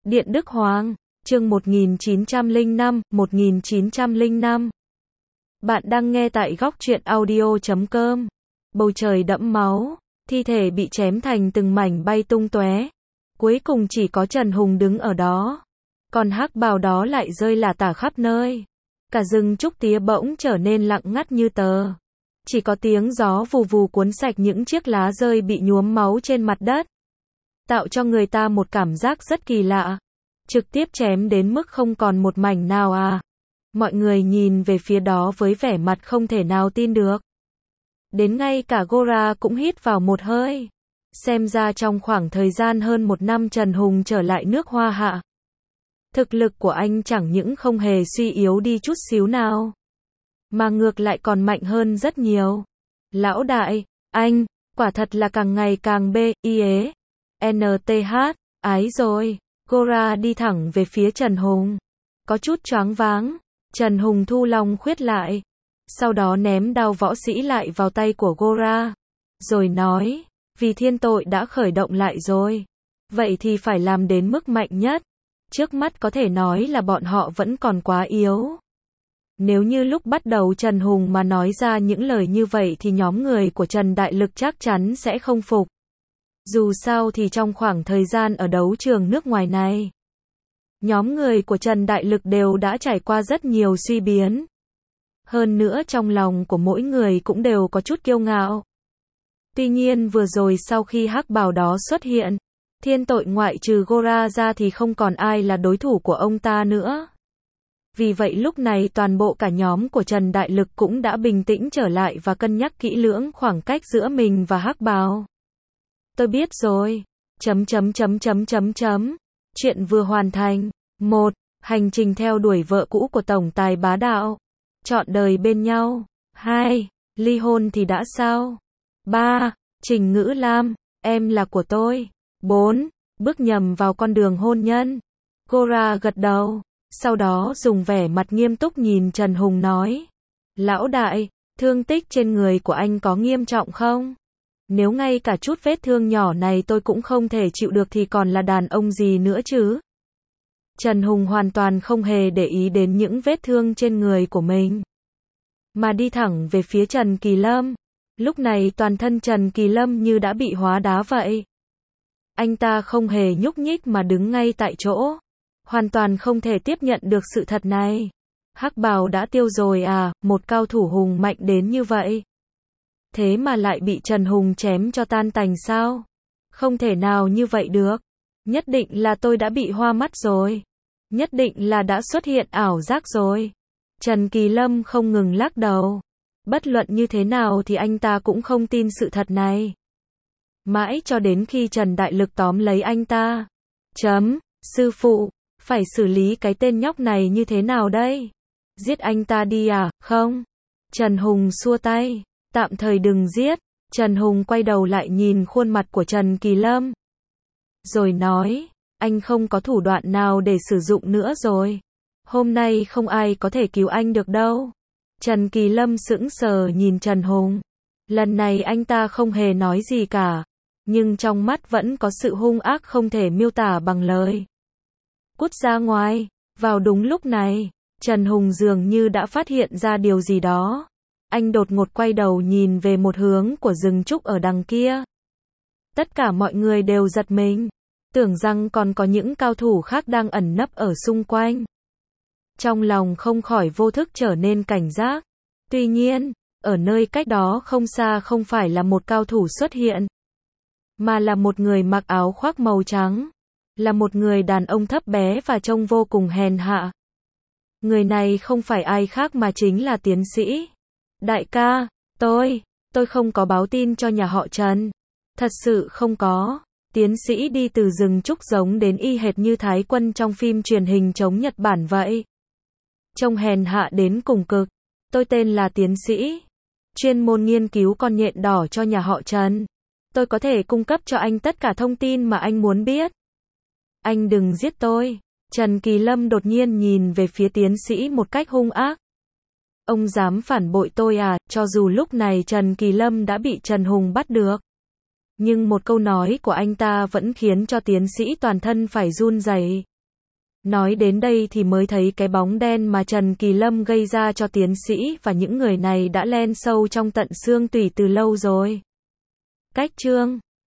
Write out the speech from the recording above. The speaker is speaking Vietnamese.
Điện Đức Hoàng, chương 1905. Bạn đang nghe tại góc truyện audio.com. Bầu trời đẫm máu, thi thể bị chém thành từng mảnh bay tung tóe. Cuối cùng chỉ có Trần Hùng đứng ở đó. Còn hắc bào đó lại rơi lả tả khắp nơi. Cả rừng trúc tía bỗng trở nên lặng ngắt như tờ. Chỉ có tiếng gió vù vù cuốn sạch những chiếc lá rơi bị nhuốm máu trên mặt đất. Tạo cho người ta một cảm giác rất kỳ lạ. Trực tiếp chém đến mức không còn một mảnh nào à. Mọi người nhìn về phía đó với vẻ mặt không thể nào tin được. Đến ngay cả Gora cũng hít vào một hơi. Xem ra trong khoảng thời gian hơn một năm Trần Hùng trở lại nước Hoa Hạ. Thực lực của anh chẳng những không hề suy yếu đi chút xíu nào. Mà ngược lại còn mạnh hơn rất nhiều. Lão đại, anh, quả thật là càng ngày càng ế. NTH, ái rồi. Gora đi thẳng về phía Trần Hùng. Có chút choáng váng. Trần Hùng thu long khuyết lại. Sau đó ném đao võ sĩ lại vào tay của Gora. Rồi nói, vì thiên tội đã khởi động lại rồi. Vậy thì phải làm đến mức mạnh nhất. Trước mắt có thể nói là bọn họ vẫn còn quá yếu. Nếu như lúc bắt đầu Trần Hùng mà nói ra những lời như vậy thì nhóm người của Trần Đại Lực chắc chắn sẽ không phục. Dù sao thì trong khoảng thời gian ở đấu trường nước ngoài này, nhóm người của Trần Đại Lực đều đã trải qua rất nhiều suy biến. Hơn nữa trong lòng của mỗi người cũng đều có chút kiêu ngạo. Tuy nhiên vừa rồi sau khi hắc bào đó xuất hiện, thiên tội ngoại trừ Gora ra thì không còn ai là đối thủ của ông ta nữa. Vì vậy lúc này toàn bộ cả nhóm của Trần Đại Lực cũng đã bình tĩnh trở lại và cân nhắc kỹ lưỡng khoảng cách giữa mình và hắc bào. Tôi biết rồi. Chuyện vừa hoàn thành. 1. Hành trình theo đuổi vợ cũ của tổng tài bá đạo. Trọn đời bên nhau. 2. Ly hôn thì đã sao? 3. Trình Ngữ Lam, em là của tôi. 4. Bước nhầm vào con đường hôn nhân. Gora gật đầu. Sau đó dùng vẻ mặt nghiêm túc nhìn Trần Hùng nói. Lão đại, thương tích trên người của anh có nghiêm trọng không? Nếu ngay cả chút vết thương nhỏ này tôi cũng không thể chịu được thì còn là đàn ông gì nữa chứ? Trần Hùng hoàn toàn không hề để ý đến những vết thương trên người của mình. Mà đi thẳng về phía Trần Kỳ Lâm. Lúc này toàn thân Trần Kỳ Lâm như đã bị hóa đá vậy. Anh ta không hề nhúc nhích mà đứng ngay tại chỗ. Hoàn toàn không thể tiếp nhận được sự thật này. Hắc bào đã tiêu rồi à, một cao thủ hùng mạnh đến như vậy. Thế mà lại bị Trần Hùng chém cho tan tành sao? Không thể nào như vậy được. Nhất định là tôi đã bị hoa mắt rồi. Nhất định là đã xuất hiện ảo giác rồi. Trần Kỳ Lâm không ngừng lắc đầu. Bất luận như thế nào thì anh ta cũng không tin sự thật này. Mãi cho đến khi Trần Đại Lực tóm lấy anh ta. Sư phụ, phải xử lý cái tên nhóc này như thế nào đây? Giết anh ta đi à? Không. Trần Hùng xua tay. Tạm thời đừng giết. Trần Hùng quay đầu lại nhìn khuôn mặt của Trần Kỳ Lâm. Rồi nói, anh không có thủ đoạn nào để sử dụng nữa rồi. Hôm nay không ai có thể cứu anh được đâu. Trần Kỳ Lâm sững sờ nhìn Trần Hùng. Lần này anh ta không hề nói gì cả. Nhưng trong mắt vẫn có sự hung ác không thể miêu tả bằng lời. Cút ra ngoài. Vào đúng lúc này, Trần Hùng dường như đã phát hiện ra điều gì đó. Anh đột ngột quay đầu nhìn về một hướng của rừng trúc ở đằng kia. Tất cả mọi người đều giật mình. Tưởng rằng còn có những cao thủ khác đang ẩn nấp ở xung quanh. Trong lòng không khỏi vô thức trở nên cảnh giác. Tuy nhiên, ở nơi cách đó không xa không phải là một cao thủ xuất hiện. Mà là một người mặc áo khoác màu trắng. Là một người đàn ông thấp bé và trông vô cùng hèn hạ. Người này không phải ai khác mà chính là tiến sĩ. Đại ca, tôi không có báo tin cho nhà họ Trần. Thật sự không có. Tiến sĩ đi từ rừng trúc giống đến y hệt như Thái Quân trong phim truyền hình chống Nhật Bản vậy. Trông hèn hạ đến cùng cực. Tôi tên là tiến sĩ. Chuyên môn nghiên cứu con nhện đỏ cho nhà họ Trần. Tôi có thể cung cấp cho anh tất cả thông tin mà anh muốn biết. Anh đừng giết tôi. Trần Kỳ Lâm đột nhiên nhìn về phía tiến sĩ một cách hung ác. Ông dám phản bội tôi à? Cho dù lúc này Trần Kỳ Lâm đã bị Trần Hùng bắt được. Nhưng một câu nói của anh ta vẫn khiến cho tiến sĩ toàn thân phải run rẩy. Nói đến đây thì mới thấy cái bóng đen mà Trần Kỳ Lâm gây ra cho tiến sĩ và những người này đã len sâu trong tận xương tủy từ lâu rồi. Cách chương